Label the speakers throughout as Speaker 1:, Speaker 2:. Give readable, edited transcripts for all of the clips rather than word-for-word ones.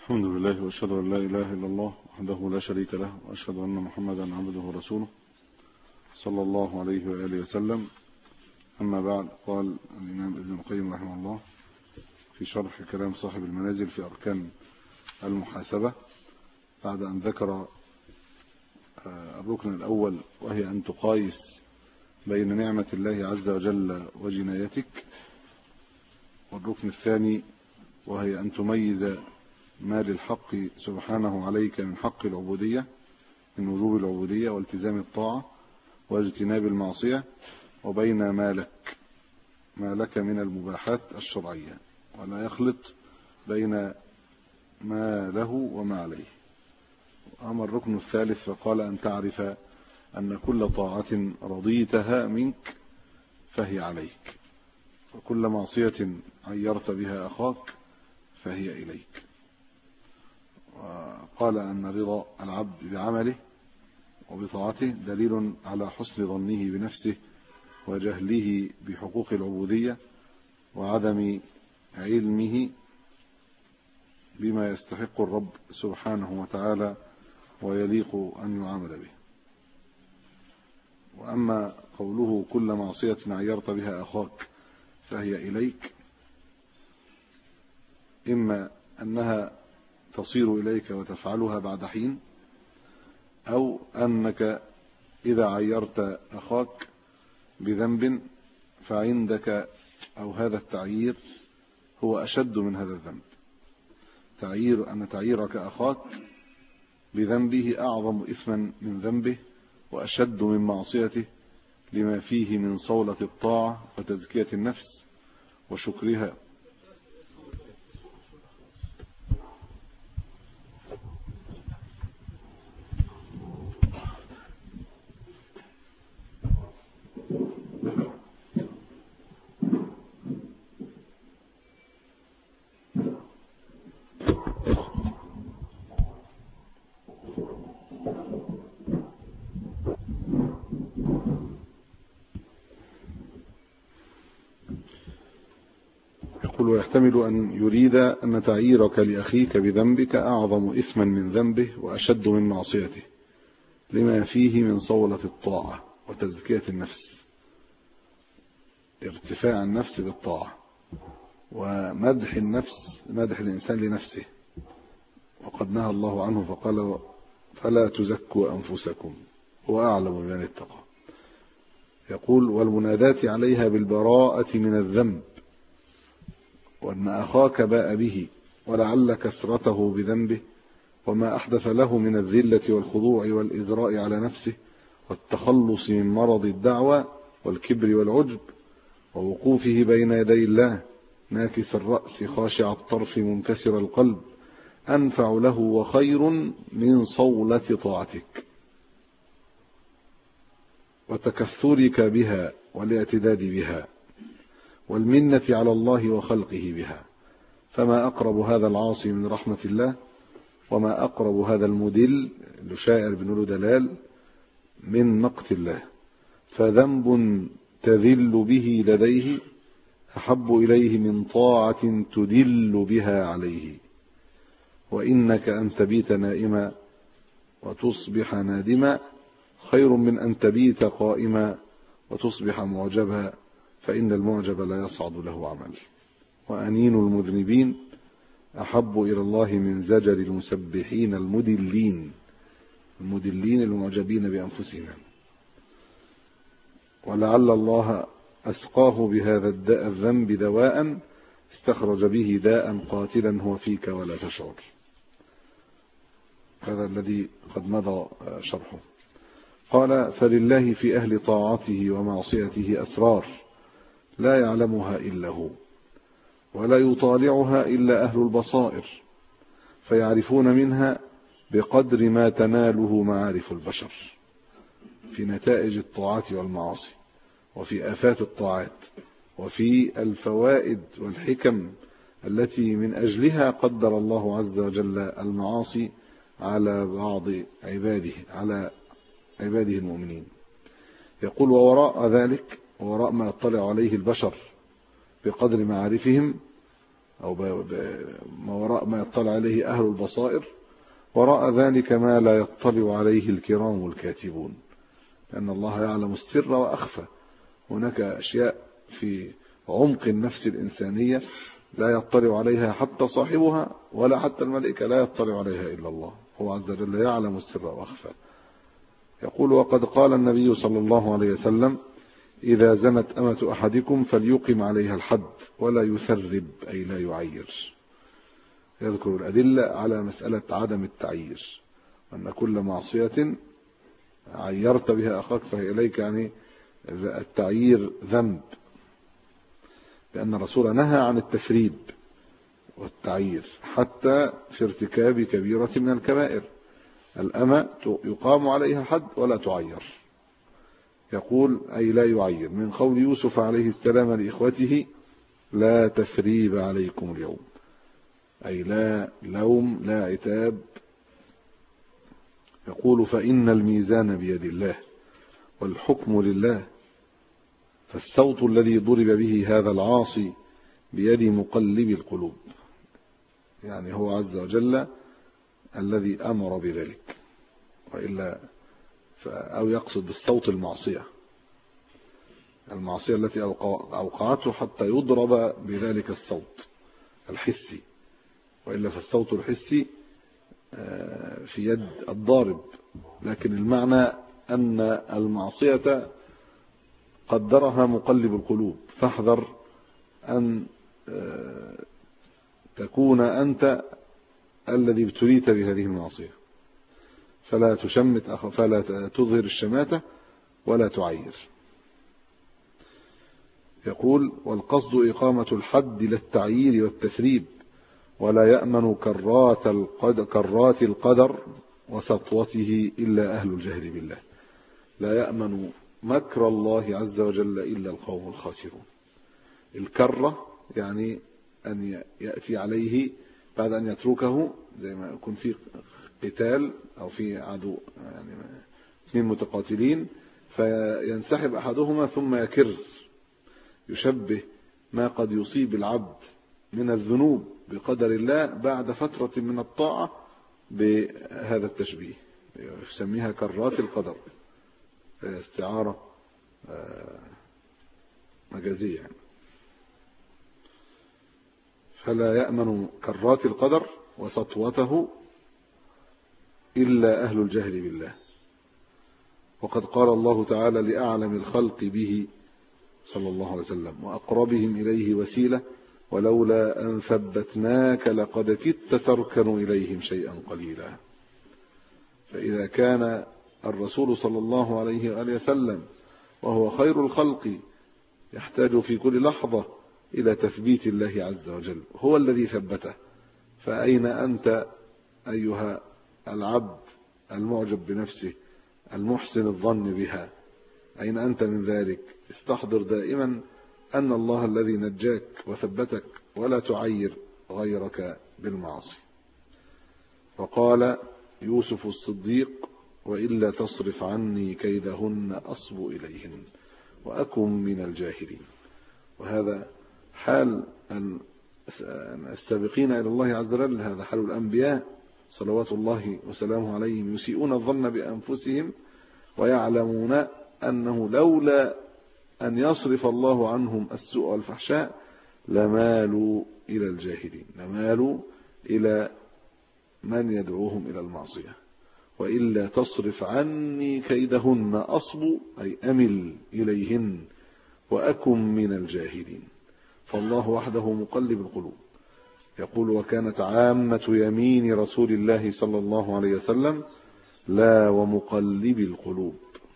Speaker 1: الحمد لله وأشهد أن لا إله إلا الله وحده لا شريك له، وأشهد أن محمدا عبده ورسوله صلى الله عليه وآله وسلم. أما بعد، قال الإمام ابن القيم رحمه الله في شرح كلام صاحب المنازل في أركان المحاسبة، بعد أن ذكر الركن الأول وهي أن تقايس بين نعمة الله عز وجل وجنايتك، والركن الثاني وهي أن تميز ما للحق سبحانه عليك من حق العبودية، من وجوب العبودية والتزام الطاعة واجتناب المعصية، وبين ما لك من المباحات الشرعية، ولا يخلط بين ما له وما عليه. أما الركن الثالث فقال أن تعرف أن كل طاعة رضيتها منك فهي عليك، وكل معصية عيرت بها أخاك فهي إليك. وقال أن رضا العبد بعمله وبطاعته دليل على حسن ظنه بنفسه وجهله بحقوق العبودية وعدم علمه بما يستحق الرب سبحانه وتعالى ويليق أن يعامل به. وأما قوله كل معصية عيرت بها أخاك فهي إليك، إما أنها تصير إليك وتفعلها بعد حين، أو أنك إذا عيرت أخاك بذنب فعندك أو هذا التعيير هو أشد من هذا الذنب. أن تعييرك أخاك بذنبه أعظم إثما من ذنبه وأشد من معصيته، لما فيه من صولة الطاعة وتزكية النفس وشكرها. ويحتمل أن يريد أن تعييرك لأخيك بذنبك أعظم إثما من ذنبه وأشد من معصيته، لما فيه من صولة الطاعة وتزكية النفس، ارتفاع النفس بالطاعة ومدح النفس، مدح الإنسان لنفسه، وقد نهى الله عنه فقال فلا تزكوا أنفسكم هو أعلم بمن اتقى. يقول والمنادات عليها بالبراءة من الذنب، وأن أخاك باء به ولعل كسرته بذنبه وما أحدث له من الذلة والخضوع والإزراء على نفسه والتخلص من مرض الدعوة والكبر والعجب ووقوفه بين يدي الله ناكس الرأس خاشع الطرف منكسر القلب أنفع له وخير من صولة طاعتك وتكثرك بها والاعتداد بها والمنة على الله وخلقه بها. فما أقرب هذا العاصي من رحمة الله، وما أقرب هذا المدل لشاعر بن دلال من مقت الله، فذنب تذل به لديه أحب إليه من طاعة تدل بها عليه. وإنك أن تبيت نائما وتصبح نادما خير من أن تبيت قائما وتصبح معجبا، فإن المعجب لا يصعد له عمل. وأنين المذنبين أحب إلى الله من زجر المسبحين المدلين المعجبين بأنفسهم. ولعل الله أسقاه بهذا الذنب دواء استخرج به داء قاتلا هو فيك ولا تشعر. هذا الذي قد مضى شرحه. قال فلله في أهل طاعته ومعصيته أسرار لا يعلمها إلا هو، ولا يطالعها إلا أهل البصائر، فيعرفون منها بقدر ما تناله معارف البشر في نتائج الطاعات والمعاصي، وفي آفات الطاعات، وفي الفوائد والحكم التي من أجلها قدر الله عز وجل المعاصي على بعض عباده، على عباده المؤمنين. يقول ووراء ذلك، وراء ما يطلع عليه البشر بقدر معارفهم، أو ما وراء ما يطلع عليه أهل البصائر، وراء ذلك ما لا يطلع عليه الكرام الكاتبون، لأن الله يعلم السر وأخفى. هناك أشياء في عمق النفس الإنسانية لا يطلع عليها حتى صاحبها ولا حتى الملائكة، لا يطلع عليها إلا الله، هو عز وجل يعلم السر وأخفى. يقول: وقد قال النبي صلى الله عليه وسلم: إذا زنت أمة أحدكم فليقم عليها الحد ولا يثرب، أي لا يعير. يذكر الأدلة على مسألة عدم التعيير، أن كل معصية عيرت بها أخاك فهي إليك، يعني التعيير ذنب، لأن الرسول نهى عن التثريب والتعيير حتى في ارتكاب كبيرة من الكبائر. الأمة يقام عليها حد ولا تعير. يقول: أي لا يعير، من قول يوسف عليه السلام لإخوته: لا تثريب عليكم اليوم، أي لا لوم لا عتاب. يقول: فإن الميزان بيد الله والحكم لله، فالصوت الذي ضرب به هذا العاصي بيد مقلب القلوب، يعني هو عز وجل الذي أمر بذلك، وإلا أو يقصد بالصوت المعصية التي أوقعته حتى يضرب بذلك الصوت الحسي، وإلا فالصوت الحسي في يد الضارب، لكن المعنى أن المعصية قدرها مقلب القلوب، فاحذر أن تكون أنت الذي ابتليت بهذه المعصية، فلا تشمت فلا تظهر الشماتة ولا تعير. يقول: والقصد إقامة الحد للتعيير والتثريب، ولا يأمن كرات القدر وسطوته إلا أهل الجهل بالله. لا يأمن مكر الله عز وجل إلا القوم الخاسرون. الكرة يعني أن يأتي عليه بعد أن يتركه، زي ما يكون في قتال أو في عدو، يعني اثنين متقاتلين، فينسحب أحدهما ثم يكر، يشبه ما قد يصيب العبد من الذنوب بقدر الله بعد فترة من الطاعة بهذا التشبيه، يسميها كرات القدر، استعارة مجازية يعني. فلا يأمن كرات القدر وسطوته إلا أهل الجهل بالله. وقد قال الله تعالى لأعلم الخلق به صلى الله عليه وسلم وأقربهم إليه وسيلة: ولولا أن ثبتناك لقد كدت تركن إليهم شيئا قليلا. فإذا كان الرسول صلى الله عليه وآله وسلم وهو خير الخلق يحتاج في كل لحظة إلى تثبيت الله عز وجل، هو الذي ثبته، فأين أنت أيها العبد المعجب بنفسه المحسن الظن بها؟ أين أنت من ذلك؟ استحضر دائما أن الله الذي نجاك وثبتك، ولا تعير غيرك بالمعاصي. وقال يوسف الصديق: وإلا تصرف عني كيدهن أصب إليهن وأكن من الجاهلين. وهذا حال السابقين إلى الله عز وجل، هذا حال الأنبياء صلوات الله وسلامه عليهم، يسيئون الظن بأنفسهم ويعلمون أنه لولا أن يصرف الله عنهم السوء والفحشاء لمالوا إلى الجاهلين، لمالوا إلى من يدعوهم إلى المعصية. وإلا تصرف عني كيدهن أصب، أي أمل إليهن، وأكن من الجاهلين. فالله وحده مقلب القلوب. يقول: وكانت عامة يمين رسول الله صلى الله عليه وسلم لا ومقلب القلوب.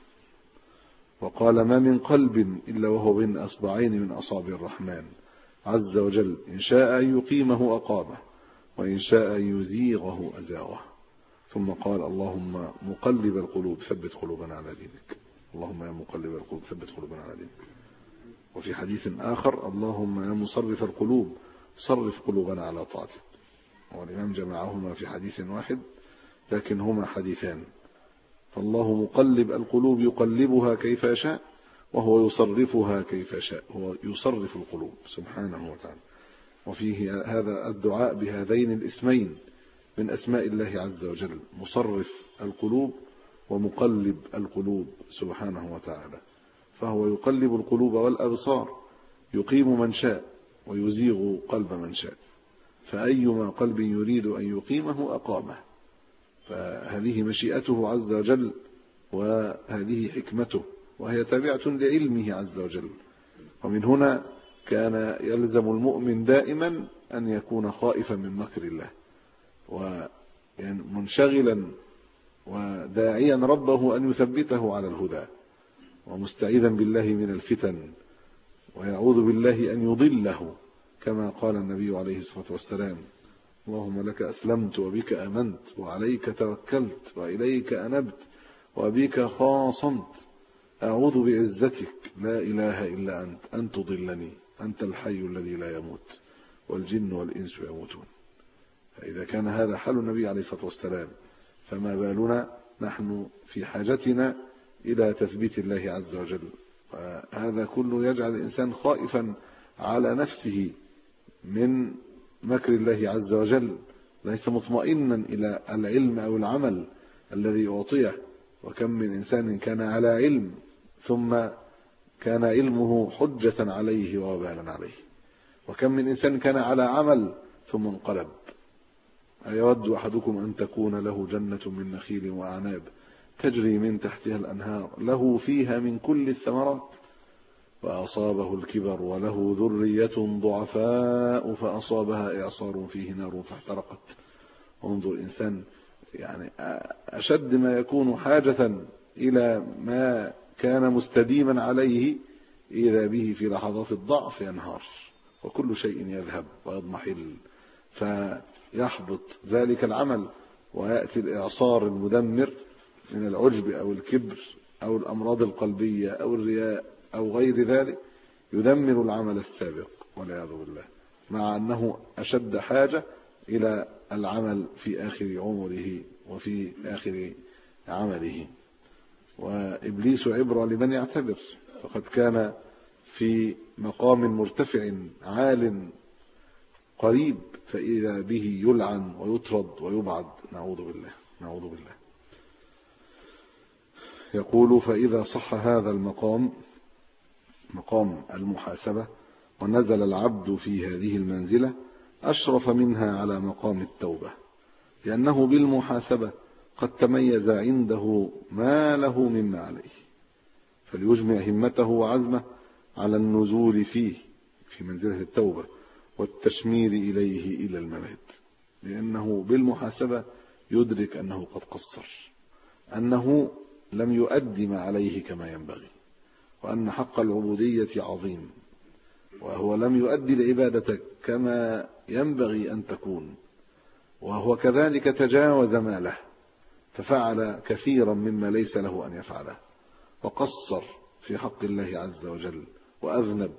Speaker 1: وقال: ما من قلب إلا وهو بين أصبعين من أصابع الرحمن عز وجل، إن شاء أن يقيمه أقامه، وإن شاء أن يزيغه أزاغه. ثم قال: اللهم مقلب القلوب ثبت قلوبنا على دينك. اللهم يا مقلب القلوب ثبت قلوبنا على دينك. وفي حديث آخر: اللهم يا مصرف القلوب صرف قلوبنا على طاعتك. والإمام جمعهما في حديث واحد لكن هما حديثان. فالله مقلب القلوب يقلبها كيف يشاء، وهو يصرفها كيف يشاء، هو يصرف القلوب سبحانه وتعالى. وفيه هذا الدعاء بهذين الاسمين من أسماء الله عز وجل: مصرف القلوب ومقلب القلوب سبحانه وتعالى. فهو يقلب القلوب والأبصار، يقيم من شاء ويزيغ قلب من شاء، فأيما قلب يريد أن يقيمه أقامه. فهذه مشيئته عز وجل، وهذه حكمته، وهي تابعة لعلمه عز وجل. ومن هنا كان يلزم المؤمن دائما أن يكون خائفا من مكر الله، ومنشغلا وداعيا ربه أن يثبته على الهدى، ومستعيذا بالله من الفتن، ويعوذ بالله أن يضله، كما قال النبي عليه الصلاة والسلام: اللهم لك أسلمت وبك آمنت وعليك توكلت وإليك أنبت وبك خاصمت، أعوذ بعزتك لا إله إلا أنت أن تضلني، أنت الحي الذي لا يموت والجن والإنس يموتون. فإذا كان هذا حال النبي عليه الصلاة والسلام، فما بالنا نحن في حاجتنا إلى تثبيت الله عز وجل. وهذا كله يجعل الإنسان خائفا على نفسه من مكر الله عز وجل، ليس مطمئنا إلى العلم أو العمل الذي أعطيه. وكم من إنسان كان على علم ثم كان علمه حجة عليه ووبالا عليه، وكم من إنسان كان على عمل ثم انقلب. أيود أحدكم أن تكون له جنة من نخيل وأعناب تجري من تحتها الأنهار له فيها من كل الثمرات فأصابه الكبر وله ذرية ضعفاء فأصابها إعصار فيه نار فاحترقت. انظر الإنسان أشد ما يكون حاجة إلى ما كان مستديما عليه، إذا به في لحظات الضعف ينهار وكل شيء يذهب ويضمحل، فيحبط ذلك العمل، ويأتي الإعصار المدمر من العجب أو الكبر أو الأمراض القلبية أو الرياء أو غير ذلك، يدمر العمل السابق والعياذ بالله، مع أنه أشد حاجة إلى العمل في آخر عمره وفي آخر عمله. وإبليس عبرة لمن يعتبر، فقد كان في مقام مرتفع عال قريب، فإذا به يلعن ويطرد ويبعد، نعوذ بالله نعوذ بالله. يقول: فإذا صح هذا المقام، مقام المحاسبة، ونزل العبد في هذه المنزلة، أشرف منها على مقام التوبة، لأنه بالمحاسبة قد تميز عنده ما له مما عليه، فليجمع همته وعزمه على النزول فيه في منزلة التوبة والتشمير إليه إلى الممات، لأنه بالمحاسبة يدرك أنه قد قصر، أنه لم يؤدي ما عليه كما ينبغي، وأن حق العبودية عظيم، وهو لم يؤدي العبادة كما ينبغي أن تكون، وهو كذلك تجاوز ما له ففعل كثيرا مما ليس له أن يفعله، وقصر في حق الله عز وجل وأذنب،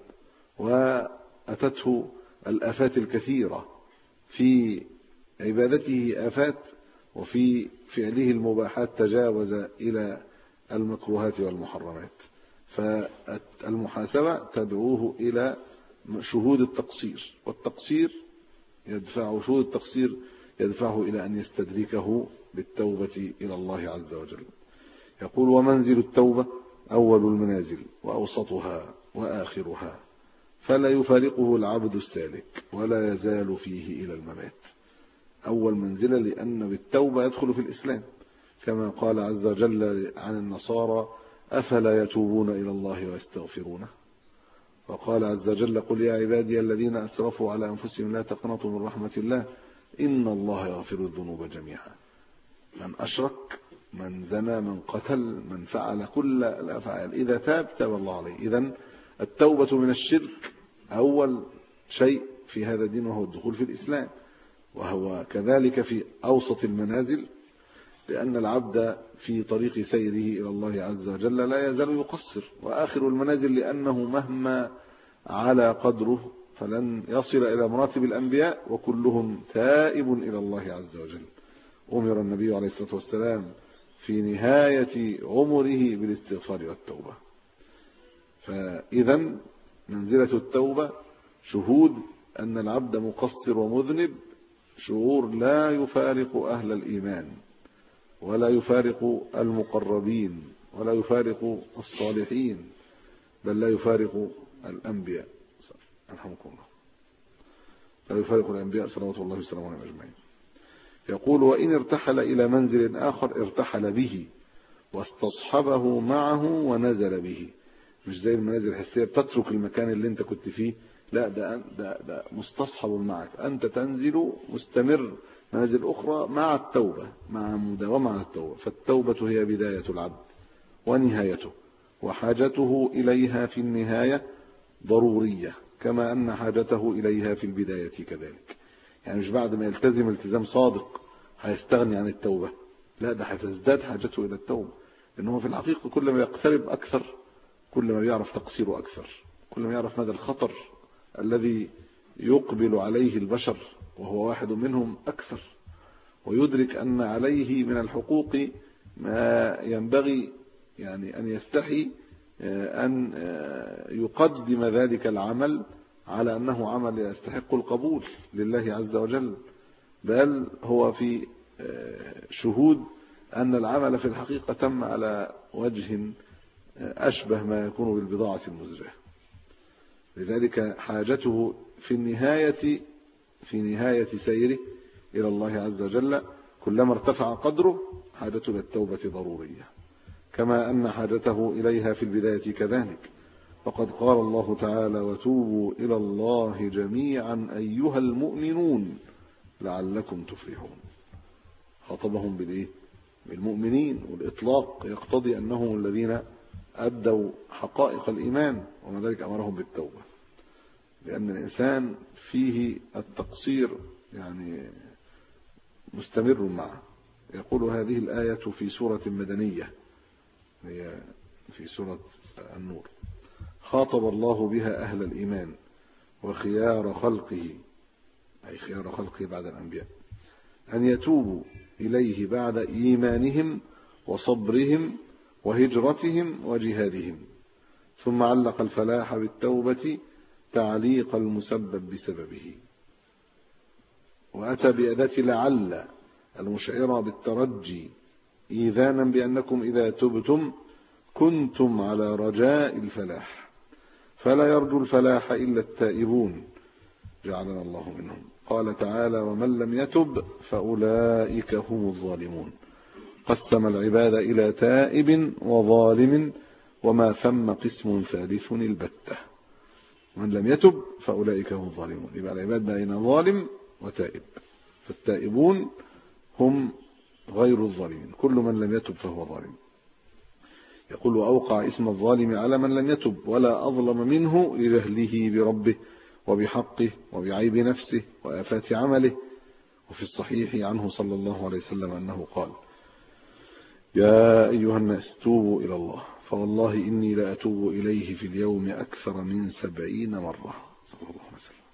Speaker 1: وأتته الآفات الكثيرة في عبادته آفات، وفي فعله المباحات تجاوز إلى المكروهات والمحرمات. فالمحاسبة تدعوه إلى شهود التقصير، والتقصير شهود التقصير يدفعه إلى أن يستدركه بالتوبة إلى الله عز وجل. يقول: ومنزل التوبة أول المنازل وأوسطها وآخرها، فلا يفارقه العبد السالك ولا يزال فيه إلى الممات. أول منزلة لأن بالتوبة يدخل في الإسلام، كما قال عز وجل عن النصارى: أفلا يتوبون إلى الله ويستغفرونه. وقال عز وجل: قل يا عبادي الذين أسرفوا على أنفسهم لا تقنطوا من رحمة الله إن الله يغفر الذنوب جميعا. من أشرك، من زنى، من قتل، من فعل كل الأفعال، إذا تاب الله عليه. إذن التوبة من الشرك أول شيء في هذا الدين، وهو الدخول في الإسلام، وهو كذلك في أوسط المنازل، لأن العبد في طريق سيره إلى الله عز وجل لا يزال يقصر. وآخر المنازل لأنه مهما على قدره فلن يصل إلى مراتب الأنبياء، وكلهم تائب إلى الله عز وجل. أمر النبي عليه الصلاة والسلام في نهاية عمره بالاستغفار والتوبة. فإذا منزلة التوبة شهود أن العبد مقصر ومذنب شعور لا يفارق أهل الإيمان ولا يفارق المقربين ولا يفارق الصالحين، بل لا يفارق الأنبياء رحمكم الله، لا يفارق الأنبياء صلوات الله وسلامه عليهم أجمعين. يقول: وإن ارتحل إلى منزل آخر ارتحل به واستصحبه معه ونزل به. مش زي المنازل الحسية بتترك المكان اللي انت كنت فيه، لا، ده مستصحب معك، أنت تنزل مستمر منازل أخرى مع التوبة، مع مداومة على التوبة. فالتوبة هي بداية العبد ونهايته، وحاجته إليها في النهاية ضرورية، كما أن حاجته إليها في البداية كذلك. يعني مش بعد ما يلتزم التزام صادق هيستغني عن التوبة، لا، ده هتزداد حاجته إلى التوبة، لأنه في الحقيقة كل ما يقترب أكثر كل ما يعرف تقصيره أكثر، كل ما يعرف مدى الخطر الذي يقبل عليه البشر وهو واحد منهم أكثر، ويدرك أن عليه من الحقوق ما ينبغي يعني أن يستحي أن يقدم ذلك العمل على أنه عمل يستحق القبول لله عز وجل، بل هو في شهود أن العمل في الحقيقة تم على وجه أشبه ما يكون بالبضاعة المزجاة. لذلك حاجته في نهاية سيره إلى الله عز وجل كلما ارتفع قدره حاجته للتوبة ضرورية، كما أن حاجته إليها في البداية كذلك. فقد قال الله تعالى: وتوبوا إلى الله جميعا أيها المؤمنون لعلكم تفلحون. خاطبهم بالمؤمنين، والإطلاق يقتضي أنهم الذين أدوا حقائق الإيمان، وما ذلك أمرهم بالتوبة، لأن الإنسان فيه التقصير يعني مستمر معه. يقول هذه الآية في سورة مدنية، هي في سورة النور: خاطب الله بها أهل الإيمان وخيار خلقه، أي خيار خلقه بعد الأنبياء، أن يتوبوا إليه بعد إيمانهم وصبرهم وهجرتهم وجهادهم. ثم علق الفلاح بالتوبة تعليق المسبب بسببه، وأتى بأداة لعل المشعرة بالترجي إيذانا بأنكم إذا تبتم كنتم على رجاء الفلاح، فلا يرجو الفلاح إلا التائبون جعلنا الله منهم. قال تعالى: ومن لم يتب فأولئك هم الظالمون. قسم العباد إلى تائب وظالم، وما ثم قسم ثالث البتة. من لم يتب فأولئك هم الظالمون، يبقى العباد بين ظالم وتائب، فالتائبون هم غير الظالمين، كل من لم يتب فهو ظالم. يقول: وأوقع اسم الظالم على من لم يتب ولا أظلم منه لجهله بربه وبحقه وبعيب نفسه وآفات عمله. وفي الصحيح عنه صلى الله عليه وسلم أنه قال: يا أيها الناس توبوا إلى الله، فوالله إني لأتوب إليه في اليوم أكثر من 70 مرة، صلى الله عليه وسلم.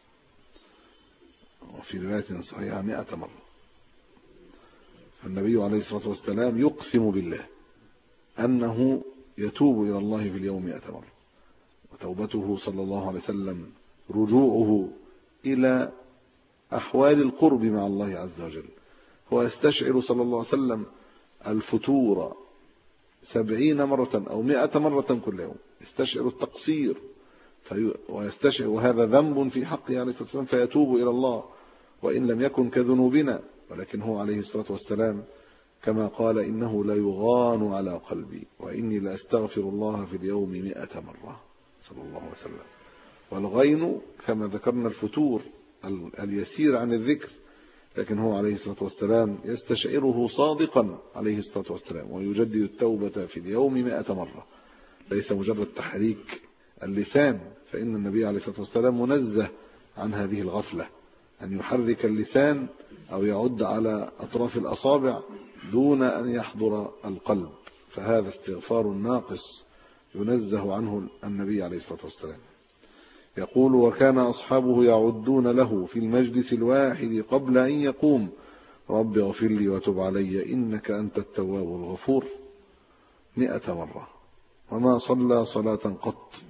Speaker 1: وفي رواية صحيحة 100 مرة. فالنبي عليه الصلاة والسلام يقسم بالله أنه يتوب إلى الله في اليوم 100 مرة، وتوبته صلى الله عليه وسلم رجوعه إلى أحوال القرب مع الله عز وجل. هو يستشعر صلى الله عليه وسلم الفتور 70 مرة أو 100 مرة كل يوم، يستشعر التقصير ويستشعر هذا ذنب في حقه عليه الصلاة والسلام، فيتوب إلى الله وإن لم يكن كذنوبنا. ولكن هو عليه الصلاة والسلام كما قال: إنه لا يغان على قلبي وإني لأستغفر الله في اليوم 100 مرة، صلى الله عليه وسلم. والغين كما ذكرنا الفتور اليسير عن الذكر، لكن هو عليه الصلاة والسلام يستشعره صادقا عليه الصلاة والسلام، ويجدد التوبة في اليوم 100 مرة، ليس مجرد تحريك اللسان، فإن النبي عليه الصلاة والسلام منزه عن هذه الغفلة، أن يحرك اللسان أو يعد على أطراف الأصابع دون أن يحضر القلب، فهذا استغفار ناقص ينزه عنه النبي عليه الصلاة والسلام. يقول: وكان أصحابه يعدون له في المجلس الواحد قبل أن يقوم: رب اغفر لي وتب علي إنك أنت التواب الغفور، 100 مرة. وما صلى صلاة قط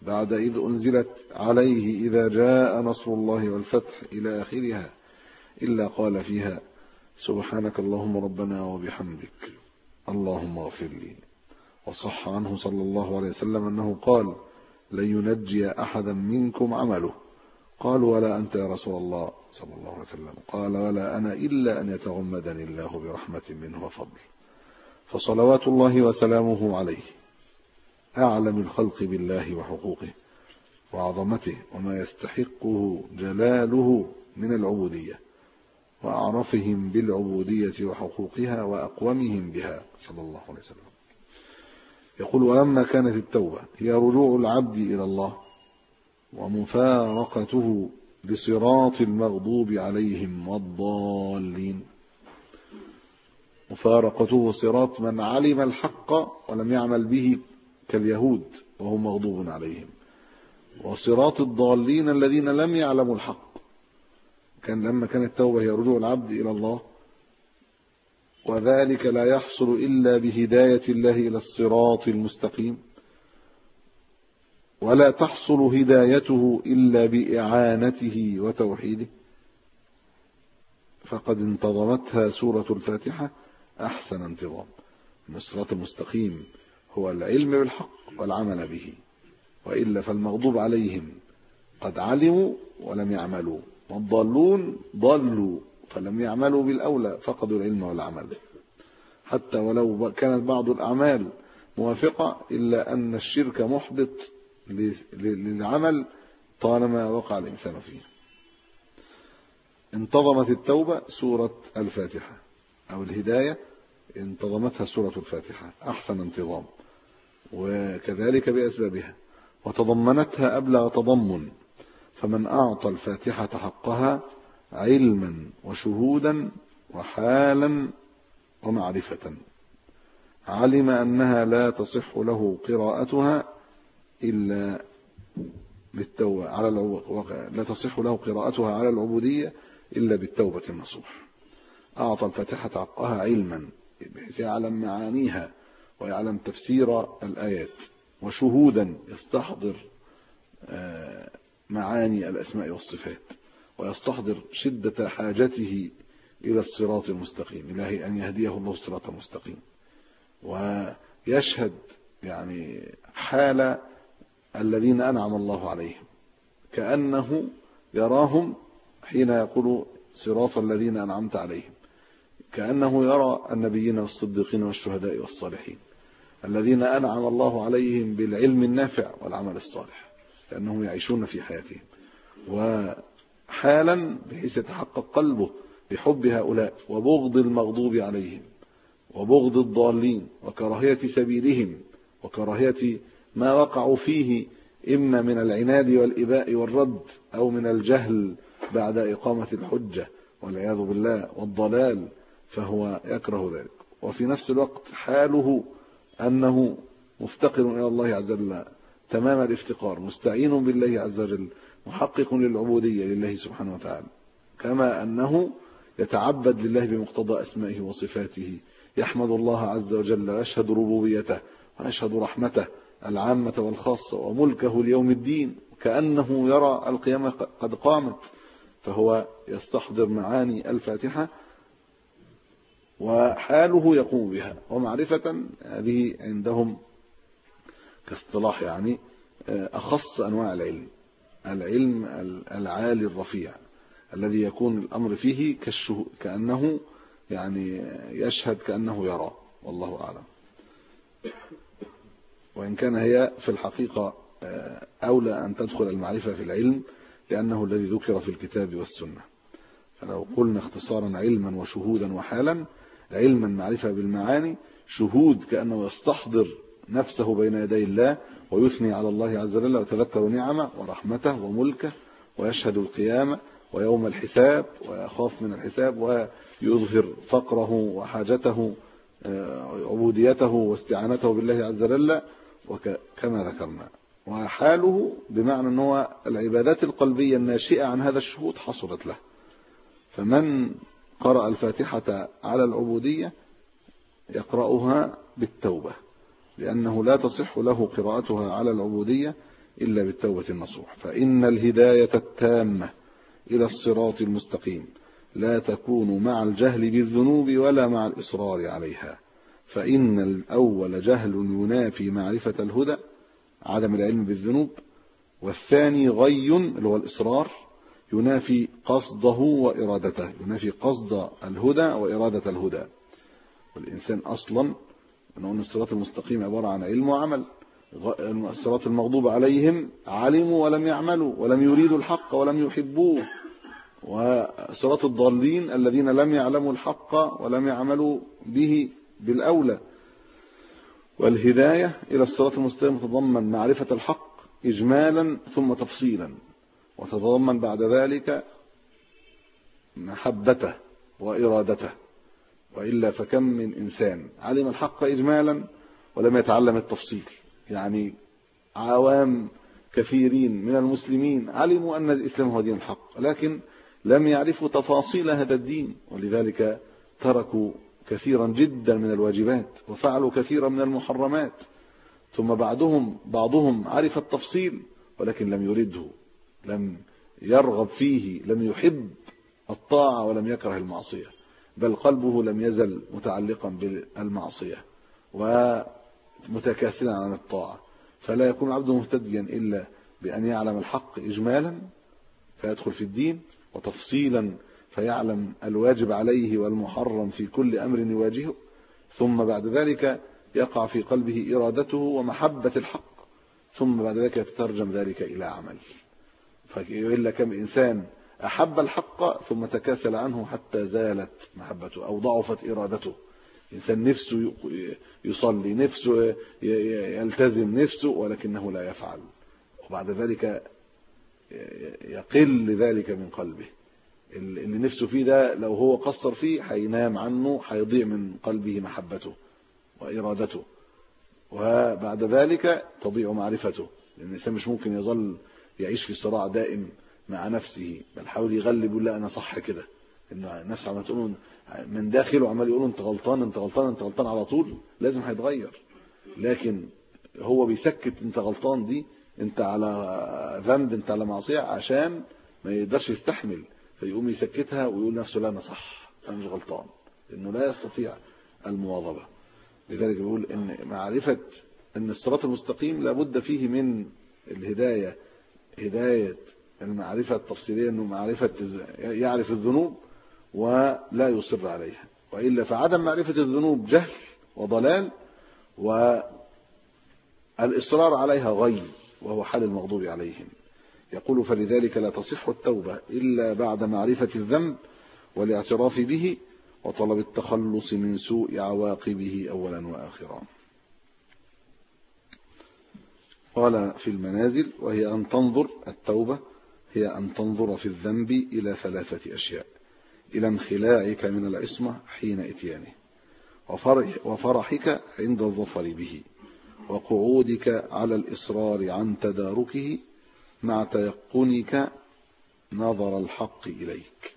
Speaker 1: بعد إذ أنزلت عليه إذا جاء نصر الله والفتح إلى آخرها، إلا قال فيها سبحانك اللهم ربنا وبحمدك اللهم اغفر لي. وصح عنه صلى الله عليه وسلم أنه قال لن ينجي أحدا منكم عمله. قالوا ولا أنت يا رسول الله صلى الله عليه وسلم؟ قال ولا أنا إلا أن يتغمدني الله برحمة منه وفضل. فصلوات الله وسلامه عليه أعلم الخلق بالله وحقوقه وعظمته وما يستحقه جلاله من العبودية، وأعرفهم بالعبودية وحقوقها وأقومهم بها صلى الله عليه وسلم. يقول ولما كانت التوبة هي رجوع العبد إلى الله ومفارقته بصراط المغضوب عليهم والضالين، مفارقته صراط من علم الحق ولم يعمل به كاليهود وهم مغضوب عليهم، وصراط الضالين الذين لم يعلموا الحق. لما كانت التوبة هي رجوع العبد إلى الله، وذلك لا يحصل إلا بهداية الله إلى الصراط المستقيم، ولا تحصل هدايته إلا بإعانته وتوحيده، فقد انتظمتها سورة الفاتحة أحسن انتظام. الصراط المستقيم هو العلم بالحق والعمل به، وإلا فالمغضوب عليهم قد علموا ولم يعملوا، والضالون ضلوا فلم يعملوا بالأولى، فقدوا العلم والعمل. حتى ولو كانت بعض الأعمال موافقة إلا أن الشرك محبط للعمل طالما وقع الإنسان فيه. انتظمت التوبة سورة الفاتحة، أو الهداية انتظمتها سورة الفاتحة أحسن انتظام، وكذلك بأسبابها، وتضمنتها أبلغ تضمن. فمن أعطى الفاتحة حقها علما وشهودا وحالا ومعرفة علم أنها لا تصح له قراءتها إلا بالتوبة لا تصح له قراءتها على العبودية إلا بالتوبة النصوح. أعطى الفاتحة حقها علما بحيث يعلم معانيها ويعلم تفسير الآيات، وشهودا يستحضر معاني الأسماء والصفات، ويستحضر شدة حاجته إلى الصراط المستقيم، إلهي أن يهديه الله الصراط المستقيم، ويشهد يعني حال الذين أنعم الله عليهم كأنه يراهم حين يقول صراط الذين أنعمت عليهم، كأنه يرى النبيين والصديقين والشهداء والصالحين الذين أنعم الله عليهم بالعلم النافع والعمل الصالح، لأنهم يعيشون في حياتهم. وحالا بحيث يتحقق قلبه بحب هؤلاء وبغض المغضوب عليهم وبغض الضالين وكراهية سبيلهم وكراهية ما وقعوا فيه إما من العناد والإباء والرد أو من الجهل بعد إقامة الحجة والعياذ بالله والضلال، فهو يكره ذلك. وفي نفس الوقت حاله أنه مفتقر إلى الله عز وجل تمام الافتقار، مستعين بالله عز وجل، محقق للعبودية لله سبحانه وتعالى، كما أنه يتعبد لله بمقتضى أسمائه وصفاته، يحمد الله عز وجل ويشهد ربوبيته ويشهد رحمته العامة والخاصة وملكه ليوم الدين، كأنه يرى القيامة قد قامت، فهو يستحضر معاني الفاتحة وحاله يقوم بها. ومعرفة هذه عندهم كاصطلاح يعني أخص أنواع العلم العالي الرفيع الذي يكون الأمر فيه كأنه يعني يشهد كأنه يرى، والله أعلم. وإن كان هي في الحقيقة أولى أن تدخل المعرفة في العلم لأنه الذي ذكر في الكتاب والسنة. فلو قلنا اختصارا علما وشهودا وحالا، علما معرفة بالمعاني، شهود كأنه يستحضر نفسه بين يدي الله ويثني على الله عز وجل ويتذكر نعمه ورحمته وملكه ويشهد القيامة ويوم الحساب ويخاف من الحساب ويظهر فقره وحاجته عبوديته واستعانته بالله عز وجل وكما ذكرنا. وحاله بمعنى أنه العبادات القلبية الناشئة عن هذا الشهود حصلت له. فمن قرأ الفاتحة على العبودية يقرأها بالتوبة، لأنه لا تصح له قراءتها على العبودية إلا بالتوبة النصوح. فإن الهداية التامة إلى الصراط المستقيم لا تكون مع الجهل بالذنوب ولا مع الإصرار عليها، فإن الأول جهل ينافي معرفة الهدى، عدم العلم بالذنوب، والثاني غي اللي هو الإصرار ينافي قصده وإرادته، ينافي قصد الهدى وإرادة الهدى. والإنسان أصلا أن الصراط المستقيم عبارة عن علم وعمل. الصراط المغضوب عليهم علموا ولم يعملوا ولم يريدوا الحق ولم يحبوه، وصراط الضالين الذين لم يعلموا الحق ولم يعملوا به بالأولى. والهداية إلى الصراط المستقيم تتضمن معرفة الحق إجمالا ثم تفصيلا، وتتضمن بعد ذلك محبته وإرادته. وإلا فكم من إنسان علم الحق إجمالا ولم يتعلم التفصيل. يعني عوام كثيرين من المسلمين علموا أن الإسلام هو دين الحق، لكن لم يعرفوا تفاصيل هذا الدين، ولذلك تركوا كثيرا جدا من الواجبات وفعلوا كثيرا من المحرمات. ثم بعضهم عرف التفصيل ولكن لم يرده، لم يرغب فيه، لم يحب الطاعة ولم يكره المعصية، بل قلبه لم يزل متعلقا بالمعصية ومتكاسلا عن الطاعة. فلا يكون العبد مهتديا إلا بأن يعلم الحق إجمالا فيدخل في الدين، وتفصيلا فيعلم الواجب عليه والمحرم في كل أمر يواجهه، ثم بعد ذلك يقع في قلبه إرادته ومحبة الحق، ثم بعد ذلك يتترجم ذلك إلى عمل. فإلا كم إنسان أحب الحق ثم تكاسل عنه حتى زالت محبته أو ضعفت إرادته. إنسان نفسه يصلي، نفسه يلتزم، نفسه، ولكنه لا يفعل، وبعد ذلك يقل ذلك من قلبه. اللي نفسه فيه ده لو هو قصر فيه هينام عنه، هيضيع من قلبه محبته وإرادته، وبعد ذلك تضيع معرفته. لأن الإنسان مش ممكن يظل يعيش في صراع دائم مع نفسه، بل حاول يغلب يقول لا أنا صح كده. إنه الناس عمال تقول من داخله عمال يقولوا أنت غلطان أنت غلطان أنت غلطان، على طول لازم هيتغير. لكن هو بيسكت أنت غلطان دي، أنت على ذنب، أنت على معصية، عشان ما يقدرش يستحمل، فيقوم يسكتها ويقول نفسه لا أنا صح أنا مش غلطان، لأنه لا يستطيع المواظبة. لذلك بيقول إن معرفة أن الصراط المستقيم لابد فيه من الهداية، هداية المعرفة التفصيلية، أنه معرفة يعرف الذنوب ولا يصر عليها، وإلا فعدم معرفة الذنوب جهل وضلال، والإصرار عليها غي، وهو حال المغضوب عليهم. يقول فلذلك لا تصح التوبة إلا بعد معرفة الذنب والاعتراف به وطلب التخلص من سوء عواقبه أولا وآخرا. قال في المنازل وهي أن تنظر، التوبة هي أن تنظر في الذنب إلى 3 أشياء: إلى انخلاعك من العصمة حين إتيانه، وفرحك عند الظفر به، وقعودك على الإصرار عن تداركه، مع تيقنك نظر الحق إليك.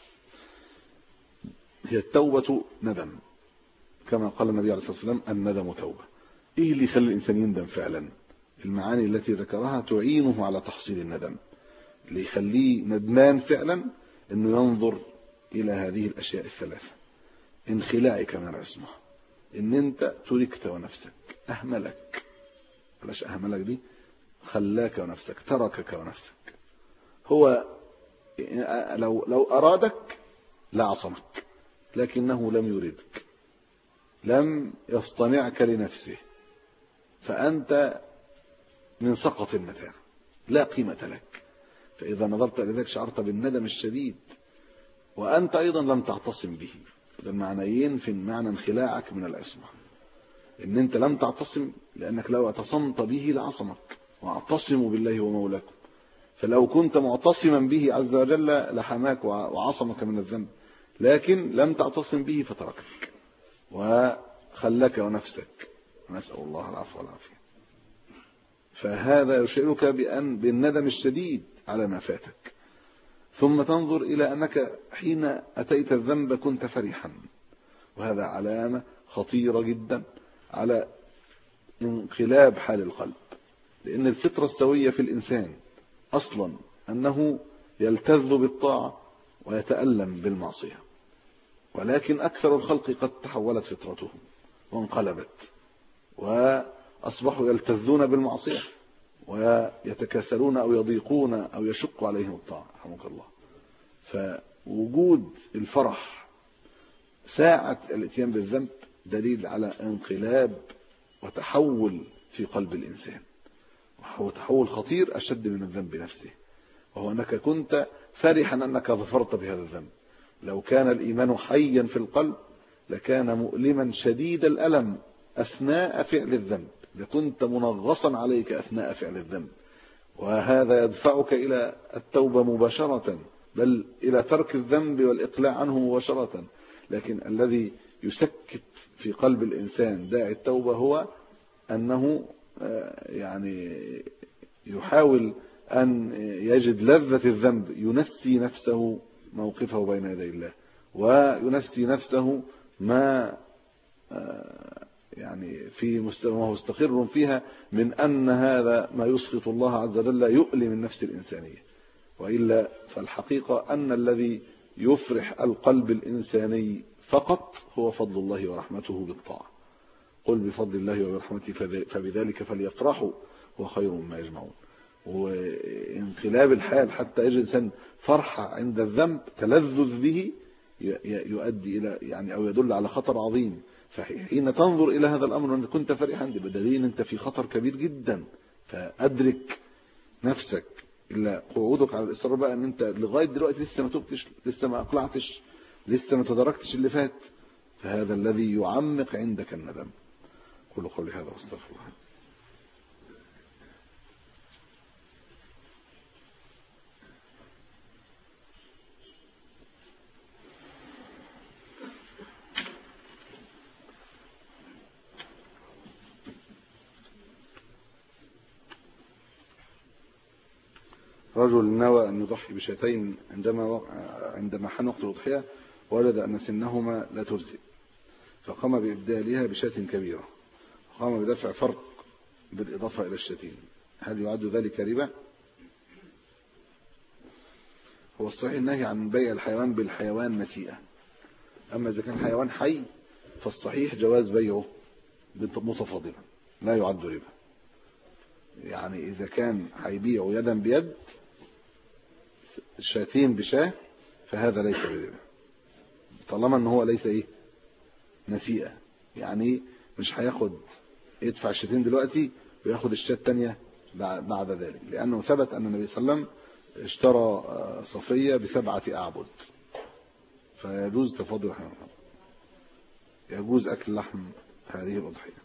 Speaker 1: هي التوبة ندم، كما قال النبي عليه الصلاة والسلام الندم توبة. إيه اللي يخلي الإنسان يندم فعلا؟ المعاني التي ذكرها تعينه على تحصيل الندم. اللي يخليه ندمان فعلا أنه ينظر إلى هذه الأشياء 3: انخلاعك من العصمة، إن أنت تركت ونفسك، أهملك، بلاش أهملك دي، خلاك ونفسك، تركك ونفسك. هو لو أرادك لعصمك، لكنه لم يردك، لم يصطنعك لنفسه، فأنت من سقط المتاع لا قيمة لك. فإذا نظرت إلى ذلك شعرت بالندم الشديد، وأنت أيضا لم تعتصم به. المعنيين في معنى انخلاعك من العصمة، إن أنت لم تعتصم، لأنك لو اعتصمت به لعصمك، واعتصموا بالله ومولاكم. فلو كنت معتصما به عز وجل لحماك وعصمك من الذنب، لكن لم تعتصم به فتركك وخلك ونفسك، نسأل الله العفو والعافية. فهذا يشعرك بالندم الشديد على ما فاتك. ثم تنظر إلى أنك حين أتيت الذنب كنت فرحا، وهذا علامة خطيرة جدا على انقلاب حال القلب. لأن الفطرة السوية في الإنسان أصلا أنه يلتذ بالطاعة ويتألم بالمعصية، ولكن أكثر الخلق قد تحولت فطرتهم وانقلبت وأصبحوا يلتذون بالمعصية ويتكاسلون أو يضيقون أو يشق عليهم الطاعة رحمك الله. فوجود الفرح ساعة الاتيان بالذنب دليل على انقلاب وتحول في قلب الإنسان، وهو تحول خطير أشد من الذنب نفسه، وهو أنك كنت فرحا أنك ظفرت بهذا الذنب. لو كان الإيمان حيا في القلب لكان مؤلما شديد الألم أثناء فعل الذنب، لكنت منغصا عليك أثناء فعل الذنب، وهذا يدفعك إلى التوبة مباشرة، بل إلى ترك الذنب والإقلاع عنه مباشرة. لكن الذي يسكت في قلب الإنسان داعي التوبة هو أنه يعني يحاول أن يجد لذة الذنب، ينسي نفسه موقفه بين يدي الله، وينسي نفسه ما يعني في مستوى مستقر فيها من أن هذا ما يسخط الله عز وجل يؤلم النفس الإنسانية. وإلا فالحقيقة أن الذي يفرح القلب الإنساني فقط هو فضل الله ورحمته بالطاعة. قل بفضل الله وبرحمته فبذلك فليفرحوا هو خير مما يجمعون. وانقلاب الحال حتى يجد الإنسان فرحة عند الذنب تلذذ به يؤدي إلى يعني أو يدل على خطر عظيم. فحين تنظر إلى هذا الأمر وأنت كنت فرحا بدليل أنت في خطر كبير جدا، فأدرك نفسك إلا قعودك على الإصرار بقى أن أنت لغاية دلوقتي لسه ما تبتش، لسه ما أقلعتش، لسه ما تدركتش اللي فات، فهذا الذي يعمق عندك الندم. قولوا قولي هذا واستغفر الله. رجل نوى أن يضحي بشاتين عندما حان وقت الأضحية ووجد أن سنهما لا تجزئ، فقام بإبدالها بشاة كبيرة، وقام بدفع فرق بالإضافة إلى الشاتين. هل يعد ذلك ربا؟ هو الصحيح النهي عن بيع الحيوان بالحيوان نسيئة، أما إذا كان حيوان حي فالصحيح جواز بيعه متفاضلا لا يعد ربا. يعني إذا كان هيبيعه يدا بيد شاتين بشاه فهذا ليس بربا، طالما ان هو ليس نسيئة. يعني مش هياخد يدفع الشاتين دلوقتي وياخد الشاة الثانية بعد ذلك، لأنه ثبت أن النبي صلى الله عليه وسلم اشترى صفية ب7 أعبد، فيجوز تفاضل الحيوان، يجوز أكل لحم هذه الأضحية.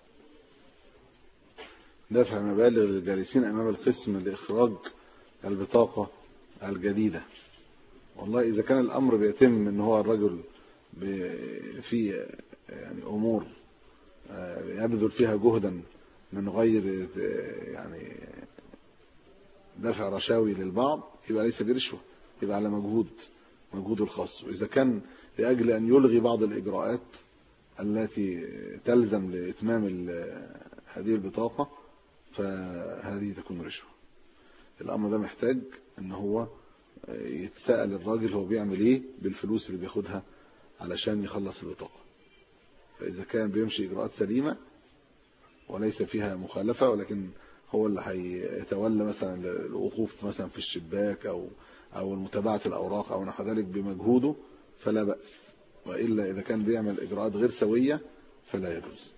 Speaker 1: دفع مبالغ للجالسين أمام القسم لإخراج البطاقة الجديدة. والله إذا كان الأمر بيتم أن هو الرجل في يعني أمور يبذل فيها جهدا من غير يعني دفع رشاوي للبعض يبقى ليس برشوة، يبقى على مجهود الخاص. وإذا كان لأجل أن يلغي بعض الإجراءات التي تلزم لإتمام هذه البطاقة فهذه تكون رشوة. الأمر ده محتاج ان هو يتسأل الراجل هو بيعمل ايه بالفلوس اللي بياخدها علشان يخلص البطاقة. فإذا كان بيمشي إجراءات سليمة وليس فيها مخالفة، ولكن هو اللي هيتولى مثلا الوقوف مثلا في الشباك أو المتابعة الأوراق أو نحو ذلك بمجهوده فلا بأس، وإلا إذا كان بيعمل إجراءات غير سوية فلا يجوز.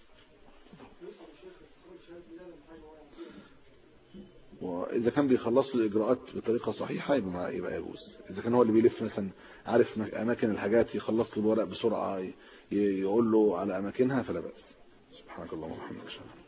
Speaker 1: وإذا كان بيخلص له الإجراءات بطريقة صحيحة يبقى يجوز. إذا كان هو اللي بيلف مثلا عارف أماكن الحاجات يخلص له الورق بسرعة يقول له على أماكنها فلا بأس. سبحانك اللهم وبحمدك.